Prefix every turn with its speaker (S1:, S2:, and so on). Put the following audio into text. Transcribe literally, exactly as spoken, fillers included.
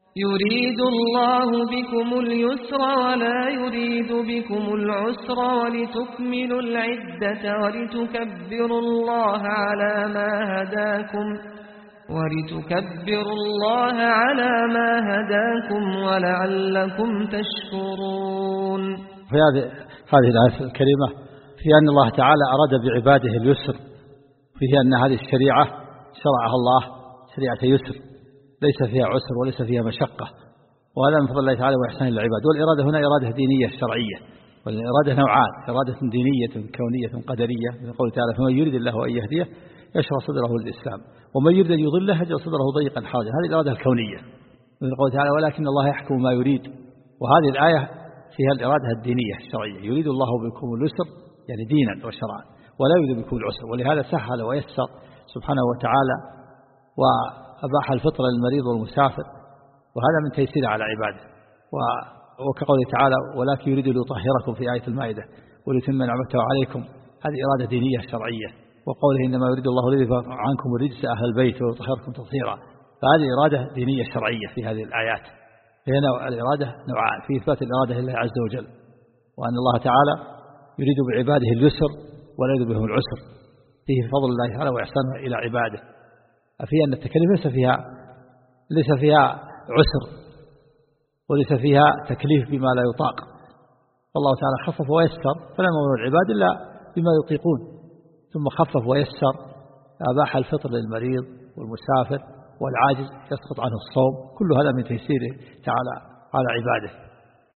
S1: يريد الله بكم اليسر ولا يريد بكم العسر ولتكملوا العدة ولتكبروا الله على ما هداكم ولتكبروا الله على ما هداكم ولعلكم تشكرون.
S2: في هذه هذه الآية الكريمة في أن الله تعالى أراد بعباده اليسر، فيه أن هذه الشريعة شرعها الله شريعة يسر ليس فيها عسر وليس فيها مشقة، وهذا من فضل الله تعالى وإحسان العباد. والإرادة هنا إرادة دينية شرعية، والإرادة نوعان: إرادة دينية كونية قدرية من قوله تعالى فمن يريد الله أن يهديه يشرح صدره للإسلام ومن يريد أن يضله يجعل صدره ضيقا حرجا. هذه الإرادة الكونية من قوله تعالى ولكن الله يحكم ما يريد. وهذه الآية فيها الإرادة الدينية الشرعية: يريد الله بكم اليسر يعني دينا وشرعا ولا يريد بكم العسر. ولهذا سهل ويسر سبحانه وتعالى وأباح الفطر للمريض والمسافر، وهذا من تيسير على عباده. وكقوله تعالى ولكن يريد ليطهركم في آية المائدة وليتم نعمته عليكم، هذه إرادة دينية شرعية. وقوله إنما يريد الله ليذهب عنكم الرجس أهل البيت ويطهركم تطهيرا، فهذه إرادة دينية شرعية في هذه الآيات. هنا الإرادة نوعان: في إثبات الإرادة لله عز وجل، وأن الله تعالى يريد بعباده اليسر ولا يريد بهم العسر، فيه فضل الله تعالى وإحسانه إلى عباده. فيه أن التكليف ليس فيها ليس فيها عسر وليس فيها تكليف بما لا يطاق، فالله تعالى خفف ويسر فلا يأمر العباد إلا بما يطيقون، ثم خفف ويسر أباح الفطر للمريض والمسافر والعاجز يسقط عنه الصوم، كل هذا من تيسيره تعالى على عباده.